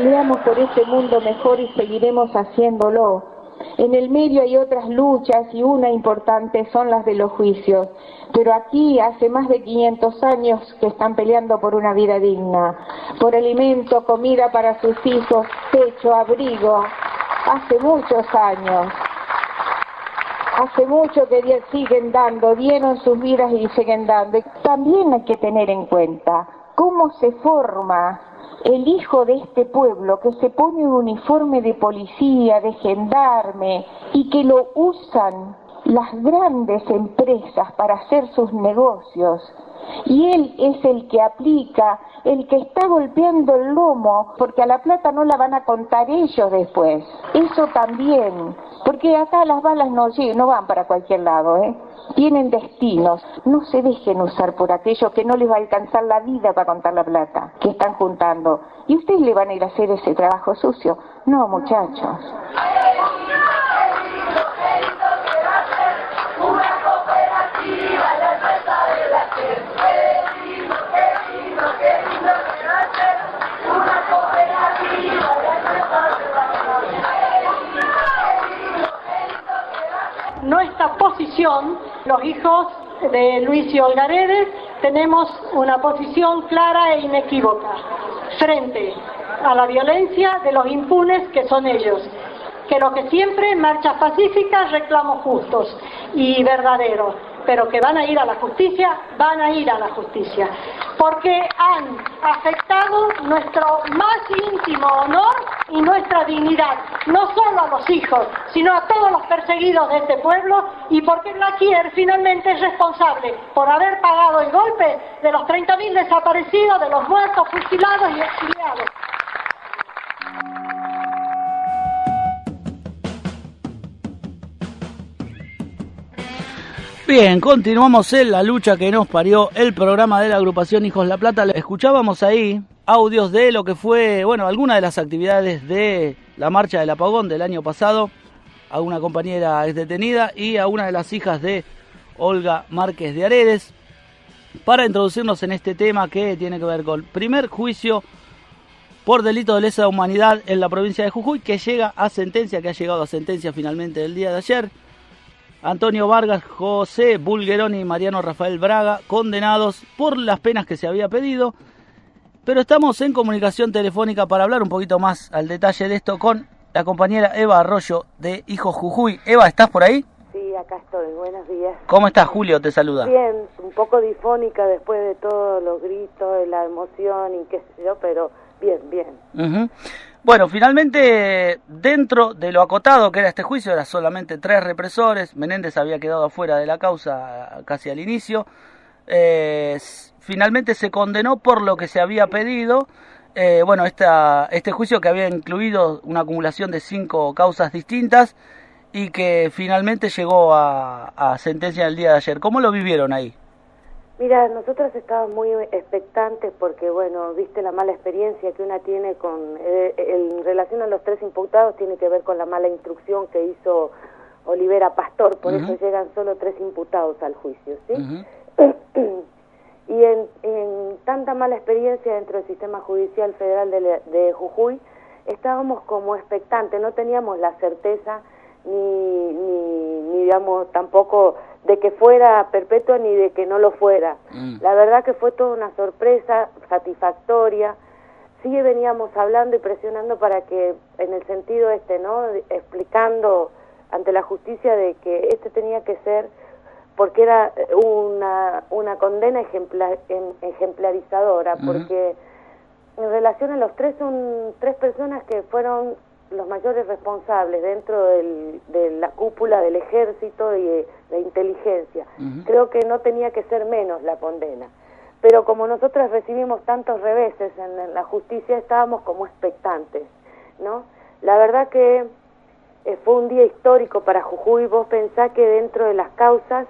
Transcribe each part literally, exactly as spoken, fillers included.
Peleamos por este mundo mejor y seguiremos haciéndolo. En el medio hay otras luchas y una importante son las de los juicios. Pero aquí hace más de quinientos años que están peleando por una vida digna, por alimento, comida para sus hijos, techo, abrigo. Hace muchos años. Hace mucho que siguen dando, dieron sus vidas y siguen dando. También hay que tener en cuenta cómo se forma el hijo de este pueblo que se pone un uniforme de policía, de gendarme, y que lo usan las grandes empresas para hacer sus negocios. Y él es el que aplica, el que está golpeando el lomo, porque a la plata no la van a contar ellos después. Eso también, porque acá las balas no, no van para cualquier lado, ¿eh? Tienen destinos. No se dejen usar por aquello que no les va a alcanzar la vida para contar la plata que están juntando. ¿Y ustedes le van a ir a hacer ese trabajo sucio? No, muchachos. Nuestra posición, los hijos de Luis y Olga Aredes, tenemos una posición clara e inequívoca frente a la violencia de los impunes que son ellos, que lo que siempre, marchas pacíficas, reclamos justos y verdaderos, pero que van a ir a la justicia, van a ir a la justicia, porque han afectado nuestro más íntimo honor y nuestra dignidad, no solo a los hijos, sino a todos los perseguidos de este pueblo, y porque Blaquier finalmente es responsable por haber pagado el golpe de los treinta mil desaparecidos, de los muertos, fusilados y exiliados. Bien, continuamos en la lucha que nos parió el programa de la agrupación Hijos La Plata. Escuchábamos ahí audios de lo que fue, bueno, algunas de las actividades de la marcha del apagón del año pasado, a una compañera ex detenida y a una de las hijas de Olga Márquez de Aredes, para introducirnos en este tema que tiene que ver con el primer juicio por delito de lesa humanidad en la provincia de Jujuy, que llega a sentencia, que ha llegado a sentencia finalmente el día de ayer. Antonio Vargas, José Bulgeroni y Mariano Rafael Braga, condenados por las penas que se había pedido. Pero estamos en comunicación telefónica para hablar un poquito más al detalle de esto con la compañera Eva Arroyo de Hijos Jujuy. Eva, ¿estás por ahí? Sí, acá estoy. Buenos días. ¿Cómo estás? Julio te saluda. Bien, un poco difónica después de todos los gritos, de la emoción y qué sé yo, pero bien, bien. Uh-huh. Bueno, finalmente, dentro de lo acotado que era este juicio, eran solamente tres represores. Menéndez había quedado afuera de la causa casi al inicio. Eh, finalmente se condenó por lo que se había pedido. Eh, bueno, esta, este juicio que había incluido una acumulación de cinco causas distintas y que finalmente llegó a, a sentencia el día de ayer. ¿Cómo lo vivieron ahí? Mira, nosotros estábamos muy expectantes porque, bueno, viste la mala experiencia que una tiene con, eh, en relación a los tres imputados, tiene que ver con la mala instrucción que hizo Olivera Pastor, por uh-huh. eso llegan solo tres imputados al juicio, ¿sí? Uh-huh. Y en, en tanta mala experiencia dentro del sistema judicial federal de, de Jujuy, estábamos como expectantes, no teníamos la certeza ni, ni, ni digamos, tampoco de que fuera perpetua ni de que no lo fuera. Mm. La verdad que fue toda una sorpresa satisfactoria. Sí veníamos hablando y presionando para que, en el sentido este, ¿no?, explicando ante la justicia de que este tenía que ser, porque era una, una condena ejemplar, ejemplarizadora, mm. porque en relación a los tres, son tres personas que fueron los mayores responsables dentro del, de la cúpula del ejército y de, de inteligencia. Uh-huh. Creo que no tenía que ser menos la condena. Pero como nosotros recibimos tantos reveses en, en la justicia, estábamos como expectantes, ¿no? La verdad que eh, fue un día histórico para Jujuy. Vos pensás que dentro de las causas,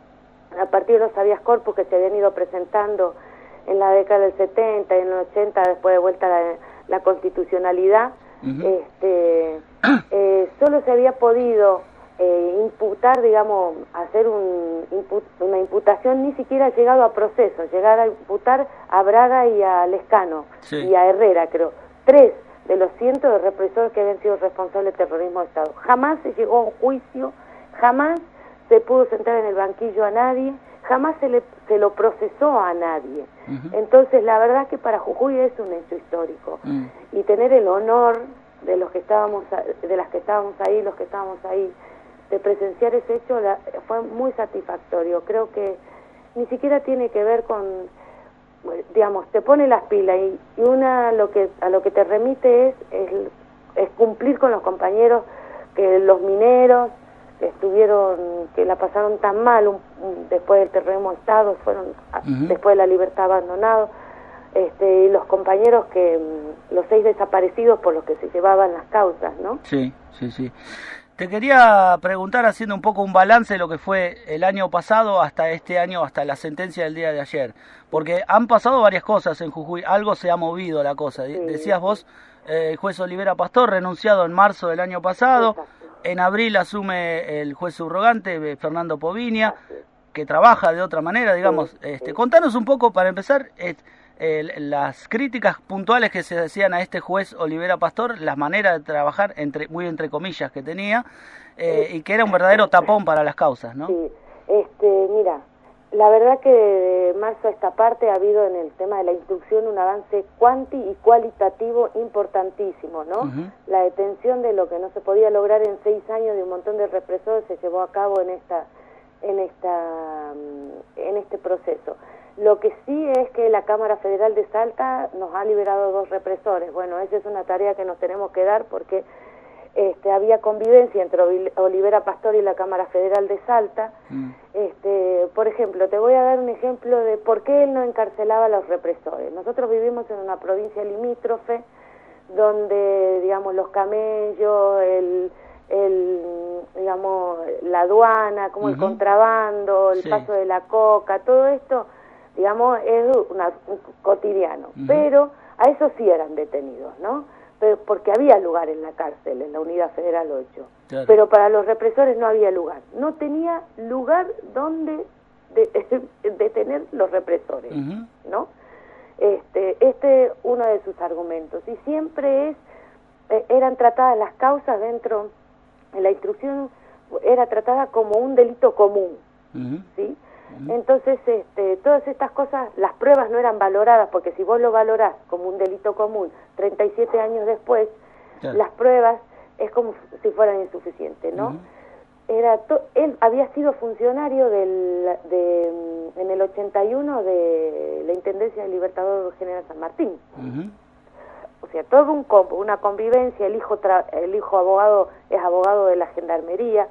a partir de los habeas corpus que se habían ido presentando en la década del setenta y en el ochenta, después de vuelta la, la constitucionalidad, Uh-huh. este eh, solo se había podido eh, imputar, digamos, hacer un, imput, una imputación, ni siquiera ha llegado a proceso, llegar a imputar a Braga y a Lescano, sí. y a Herrera, creo, tres de los cientos de represores que habían sido responsables del terrorismo de Estado. Jamás se llegó a un juicio, jamás se pudo sentar en el banquillo a nadie, jamás se, le, se lo procesó a nadie. Uh-huh. Entonces, la verdad que para Jujuy es un hecho histórico. Uh-huh. Y tener el honor de los que estábamos, de las que estábamos ahí, los que estábamos ahí, de presenciar ese hecho, la, fue muy satisfactorio. Creo que ni siquiera tiene que ver con, digamos, te pone las pilas y, y una lo que a lo que te remite es, es, es cumplir con los compañeros, que los mineros que estuvieron, que la pasaron tan mal un, un, después del terrorismo de Estado, fueron uh-huh. después de la libertad abandonados, este, y los compañeros que, los seis desaparecidos por los que se llevaban las causas, ¿no? Sí, sí, sí. Te quería preguntar, haciendo un poco un balance de lo que fue el año pasado hasta este año, hasta la sentencia del día de ayer, porque han pasado varias cosas en Jujuy, algo se ha movido la cosa. Sí. Decías vos, eh, el juez Olivera Pastor, renunciado en marzo del año pasado. Exacto. En abril asume el juez subrogante, Fernando Poviña, que trabaja de otra manera, digamos. Sí, este, sí. Contanos un poco, para empezar, eh, eh, las críticas puntuales que se decían a este juez Olivera Pastor, las maneras de trabajar, entre muy entre comillas, que tenía, eh, sí. y que era un verdadero tapón para las causas, ¿no? Sí, este, mira, la verdad que de marzo a esta parte ha habido en el tema de la instrucción un avance cuanti y cualitativo importantísimo, ¿no? Uh-huh. La detención de lo que no se podía lograr en seis años de un montón de represores se llevó a cabo en esta, en esta, en este proceso. Lo que sí es que la Cámara Federal de Salta nos ha liberado dos represores. Bueno, esa es una tarea que nos tenemos que dar porque este, había convivencia entre Olivera Pastor y la Cámara Federal de Salta. Mm. Este, por ejemplo, te voy a dar un ejemplo de por qué él no encarcelaba a los represores. Nosotros vivimos en una provincia limítrofe donde, digamos, los camellos, el, el digamos, la aduana, como uh-huh. el contrabando, el sí. paso de la coca, todo esto, digamos, es una, un cotidiano. Uh-huh. Pero a eso sí eran detenidos, ¿no? Pero porque había lugar en la cárcel, en la Unidad Federal ocho. Claro. Pero para los represores no había lugar. No tenía lugar donde de, detener los represores, uh-huh. ¿no? Este, este uno de sus argumentos. Y siempre es, eh, eran tratadas las causas dentro, en la instrucción era tratada como un delito común, uh-huh. ¿sí? Uh-huh. Entonces, este, todas estas cosas, las pruebas no eran valoradas, porque si vos lo valorás como un delito común, treinta y siete años después, claro. las pruebas es como si fueran insuficientes, ¿no? Uh-huh. Era to- él había sido funcionario del, de, en el ochenta y uno de la Intendencia del Libertador General San Martín. Uh-huh. O sea, todo un combo, una convivencia, el hijo tra- el hijo abogado es abogado de la Gendarmería,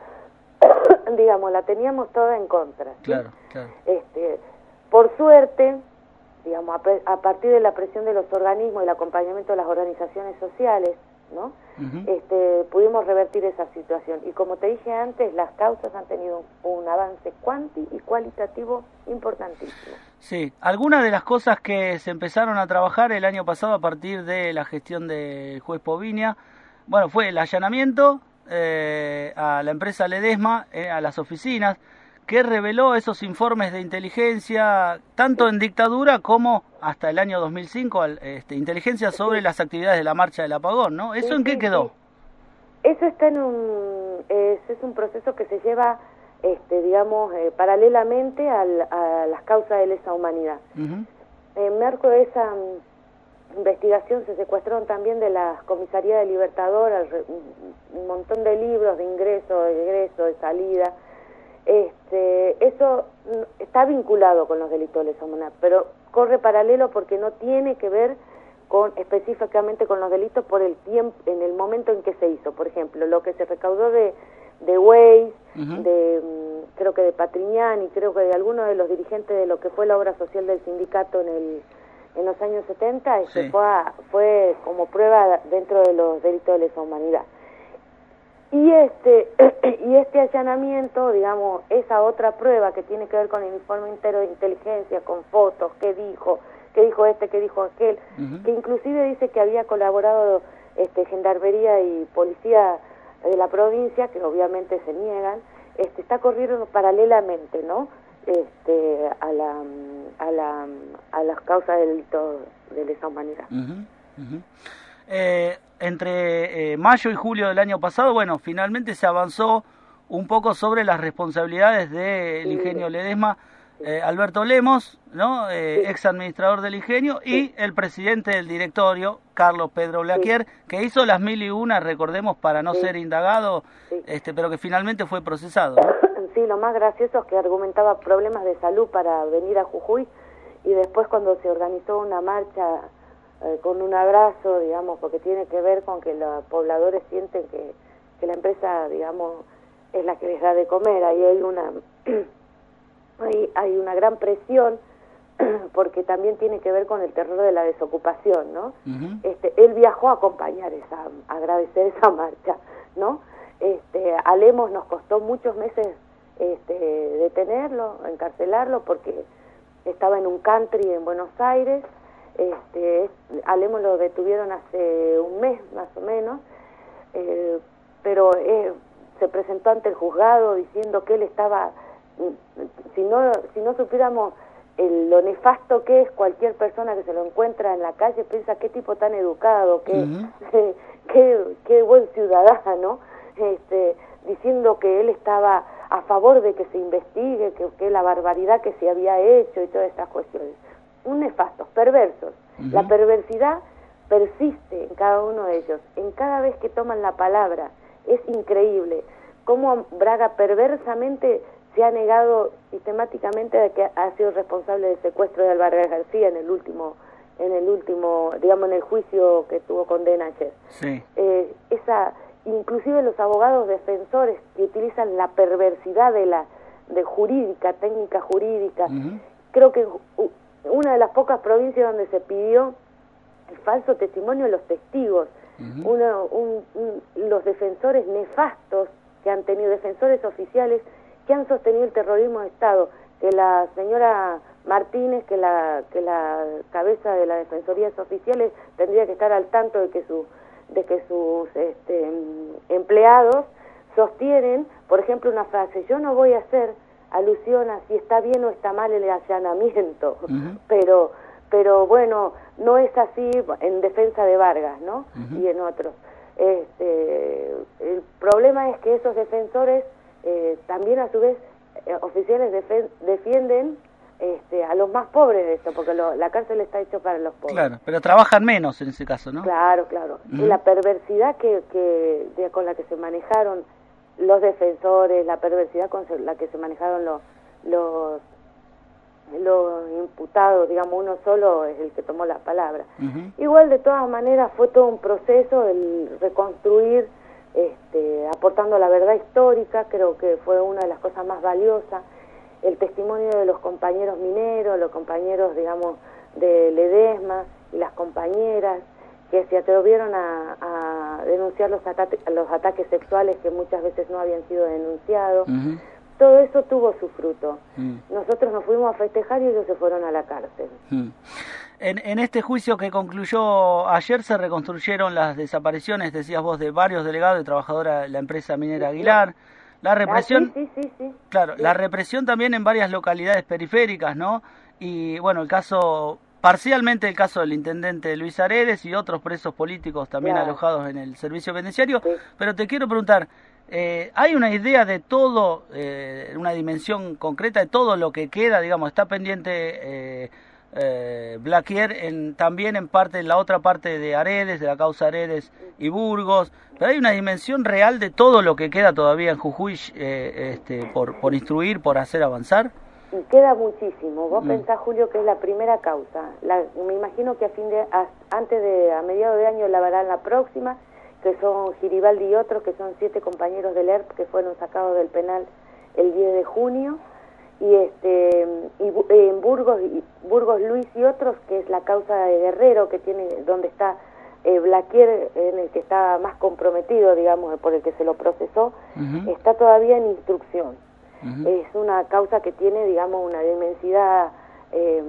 digamos, la teníamos toda en contra. ¿sí? Claro, claro. Este, por suerte, digamos, a, pre- a partir de la presión de los organismos y el acompañamiento de las organizaciones sociales, ¿no? Uh-huh. Este, pudimos revertir esa situación. Y como te dije antes, las causas han tenido un, un avance cuanti y cualitativo importantísimo. Sí, algunas de las cosas que se empezaron a trabajar el año pasado a partir de la gestión del juez Poviña, bueno, fue el allanamiento eh, a la empresa Ledesma, eh, a las oficinas, que reveló esos informes de inteligencia, tanto en dictadura como hasta el año dos mil cinco, este, inteligencia sobre sí. las actividades de la marcha del apagón, ¿no? ¿Eso sí, en qué sí, quedó? Sí. Eso está en un, es, es un proceso que se lleva, este, digamos, eh, paralelamente al, a las causas de lesa humanidad. Uh-huh. En marco de esa um, investigación se secuestraron también de la Comisaría de Libertador un, un montón de libros de ingreso, de egreso, de salida. Este, eso está vinculado con los delitos de lesa humanidad, pero corre paralelo porque no tiene que ver con específicamente con los delitos por el tiempo, en el momento en que se hizo. Por ejemplo, lo que se recaudó de de Weiss, uh-huh. de creo que de Patriñán y creo que de algunos de los dirigentes de lo que fue la obra social del sindicato en el en los años setenta, este, sí. fue, a, fue como prueba dentro de los delitos de lesa humanidad. Y este y este allanamiento, digamos, esa otra prueba que tiene que ver con el informe entero de inteligencia, con fotos, qué dijo, qué dijo este, qué dijo aquel, uh-huh. que inclusive dice que había colaborado este Gendarmería y Policía de la provincia, que obviamente se niegan, este está corriendo paralelamente, ¿no? Este a la a la a las causas del delito de lesa humanidad. Uh-huh. Uh-huh. Eh, entre eh, mayo y julio del año pasado, bueno, finalmente se avanzó un poco sobre las responsabilidades del Sí. ingenio Ledesma, eh, Alberto Lemos, ¿no? Eh, Sí. ex administrador del ingenio, Sí. y el presidente del directorio, Carlos Pedro Blaquier, Sí. que hizo las mil y una, recordemos, para no Sí. ser indagado, Sí. este, pero que finalmente fue procesado, ¿no? Sí, lo más gracioso es que argumentaba problemas de salud para venir a Jujuy, y después cuando se organizó una marcha eh, con un abrazo, digamos, porque tiene que ver con que los pobladores sienten que, que la empresa, digamos, es la que les da de comer. Ahí hay una hay, hay una gran presión porque también tiene que ver con el terror de la desocupación, ¿no? Uh-huh. Este, él viajó a acompañar esa, a agradecer esa marcha, ¿no? Este, a Lemos nos costó muchos meses este, detenerlo, encarcelarlo, porque estaba en un country en Buenos Aires. Este, a Lemos lo detuvieron hace un mes más o menos, eh, pero eh, se presentó ante el juzgado diciendo que él estaba, si no, si no supiéramos el, lo nefasto que es, cualquier persona que se lo encuentra en la calle piensa qué tipo tan educado, qué, uh-huh. qué, qué buen ciudadano, este, diciendo que él estaba a favor de que se investigue, que, que la barbaridad que se había hecho y todas estas cuestiones. Un nefastos, perversos. Uh-huh. La perversidad persiste en cada uno de ellos, en cada vez que toman la palabra. Es increíble cómo Braga perversamente se ha negado sistemáticamente de que ha sido responsable del secuestro de Álvarez García en el último, en el último, digamos, en el juicio que tuvo condena ayer. Sí. Eh, esa, inclusive los abogados defensores que utilizan la perversidad de la, de jurídica, técnica jurídica. Uh-huh. Creo que una de las pocas provincias donde se pidió el falso testimonio de los testigos, uh-huh. Uno, un, un, los defensores nefastos que han tenido, defensores oficiales que han sostenido el terrorismo de Estado, que la señora Martínez, que la que la cabeza de las defensorías oficiales, tendría que estar al tanto de que su de que sus este, empleados sostienen, por ejemplo, una frase: yo no voy a hacer alusión a si está bien o está mal el allanamiento, uh-huh. pero pero bueno, no es así en defensa de Vargas, ¿no? Uh-huh. Y en otros. Este, el problema es que esos defensores eh, también a su vez eh, oficiales defen- defienden este, a los más pobres de esto, porque lo, la cárcel está hecho para los pobres. Claro, pero trabajan menos en ese caso, ¿no? Claro, claro. Uh-huh. Y la perversidad que, que de, con la que se manejaron los defensores, la perversidad con la que se manejaron los, los los imputados, digamos, uno solo es el que tomó la palabra. Uh-huh. Igual, de todas maneras, fue todo un proceso el reconstruir, este, aportando la verdad histórica. Creo que fue una de las cosas más valiosas, el testimonio de los compañeros mineros, los compañeros, digamos, de Ledesma y las compañeras que se atrevieron a, a denunciar los, ata- los ataques sexuales que muchas veces no habían sido denunciados. Uh-huh. Todo eso tuvo su fruto. Mm. Nosotros nos fuimos a festejar y ellos se fueron a la cárcel. Mm. En, en este juicio que concluyó ayer se reconstruyeron las desapariciones, decías vos, de varios delegados y trabajadoras de la empresa minera Aguilar. La represión, ah, sí, sí, sí, sí. Claro, sí. La represión también en varias localidades periféricas, ¿no? Y bueno, el caso, parcialmente el caso del intendente Luis Aredes y otros presos políticos también claro. alojados en el servicio penitenciario. Sí. Pero te quiero preguntar, Eh, ¿hay una idea de todo, eh, una dimensión concreta de todo lo que queda, digamos, está pendiente eh, eh, Blaquier en, también en parte, en la otra parte de Aredes, de la causa Aredes y Burgos, pero hay una dimensión real de todo lo que queda todavía en Jujuy eh, este, por, por instruir, por hacer avanzar? Y queda muchísimo. Vos mm. pensás, Julio, que es la primera causa. La, me imagino que a fin de, a, antes de, a mediados de año la verán la próxima, que son Giribaldi y otros, que son siete compañeros del E R P que fueron sacados del penal el diez de junio, y este y en Burgos, y Burgos Luis y otros, que es la causa de Guerrero, que tiene donde está eh, Blaquier, en el que está más comprometido, digamos, por el que se lo procesó, uh-huh. está todavía en instrucción. Uh-huh. Es una causa que tiene, digamos, una dimensidad eh,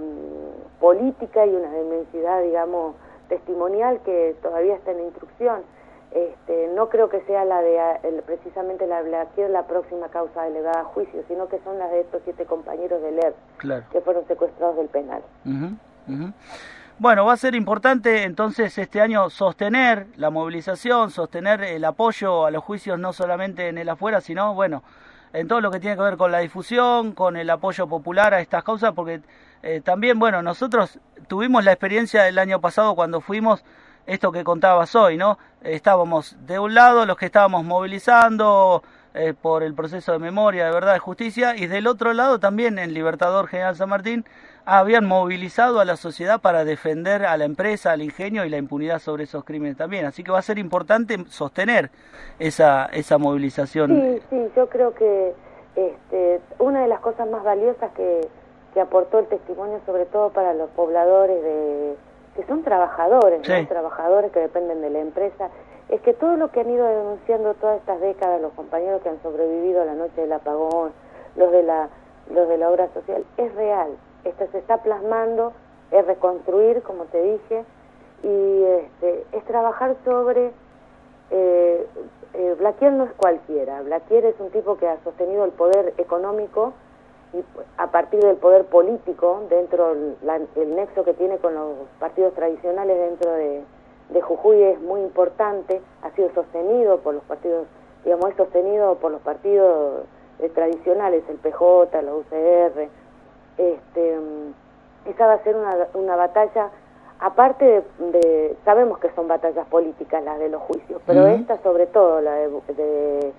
política y una dimensidad, digamos, testimonial, que todavía está en instrucción. Este, no creo que sea la de el, precisamente la de Blaquier la próxima causa delegada a juicio, sino que son las de estos siete compañeros del E R P claro. que fueron secuestrados del penal. Uh-huh, uh-huh. Bueno, va a ser importante entonces este año sostener la movilización, sostener el apoyo a los juicios no solamente en el afuera, sino, bueno, en todo lo que tiene que ver con la difusión, con el apoyo popular a estas causas, porque eh, también, bueno, nosotros tuvimos la experiencia del año pasado cuando fuimos, esto que contabas hoy, ¿no? Estábamos de un lado los que estábamos movilizando eh, por el proceso de memoria, de verdad, de justicia, y del otro lado también en Libertador General San Martín habían movilizado a la sociedad para defender a la empresa, al ingenio y la impunidad sobre esos crímenes también. Así que va a ser importante sostener esa esa movilización. Sí, sí, yo creo que este, una de las cosas más valiosas que, que aportó el testimonio, sobre todo para los pobladores, de que son trabajadores, sí. ¿no? Trabajadores que dependen de la empresa, es que todo lo que han ido denunciando todas estas décadas, los compañeros que han sobrevivido a la noche del apagón, los de la, los de la obra social, es real. Esto se está plasmando, es reconstruir, como te dije, y este, es trabajar sobre... Eh, eh, Blaquier no es cualquiera. Blaquier es un tipo que ha sostenido el poder económico y a partir del poder político, dentro del nexo que tiene con los partidos tradicionales dentro de, de Jujuy es muy importante, ha sido sostenido por los partidos, digamos, es sostenido por los partidos eh, tradicionales, el P J, la U C R. Este, esa va a ser una, una batalla, aparte de, de, sabemos que son batallas políticas las de los juicios, pero uh-huh. esta sobre todo, la de, de,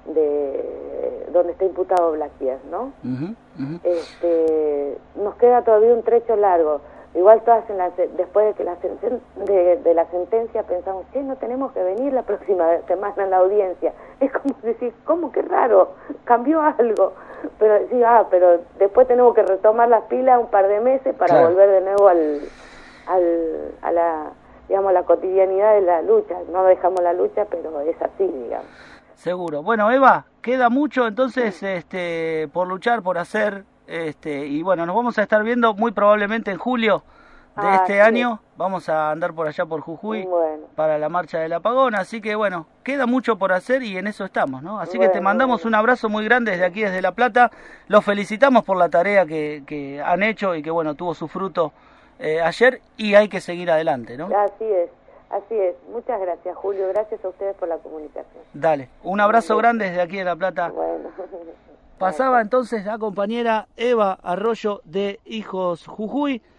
de donde está imputado Blaquier, ¿no? Uh-huh. Uh-huh. Este, nos queda todavía un trecho largo. Igual todas en la, después de que la de, de la sentencia pensamos, che, no tenemos que venir la próxima semana a la audiencia. Es como decir, ¿cómo? Qué raro, cambió algo. Pero sí, ah, pero después tenemos que retomar las pilas un par de meses para claro. volver de nuevo al, al, a la, digamos, la cotidianidad de la lucha. No dejamos la lucha, pero es así, digamos. Seguro. Bueno, Eva, queda mucho entonces sí. este por luchar, por hacer... Este, y bueno, nos vamos a estar viendo muy probablemente en julio de ah, este sí. año. Vamos a andar por allá por Jujuy bueno. para la marcha del apagón. Así que bueno, queda mucho por hacer y en eso estamos, ¿no? Así bueno, que te mandamos bueno. un abrazo muy grande desde aquí, desde La Plata. Los felicitamos por la tarea que, que han hecho y que bueno, tuvo su fruto eh, ayer y hay que seguir adelante, ¿no? Así es, así es. Muchas gracias, Julio. Gracias a ustedes por la comunicación. Dale, un abrazo bueno. grande desde aquí de La Plata. Bueno. Pasaba entonces la compañera Eva Arroyo de Hijos Jujuy.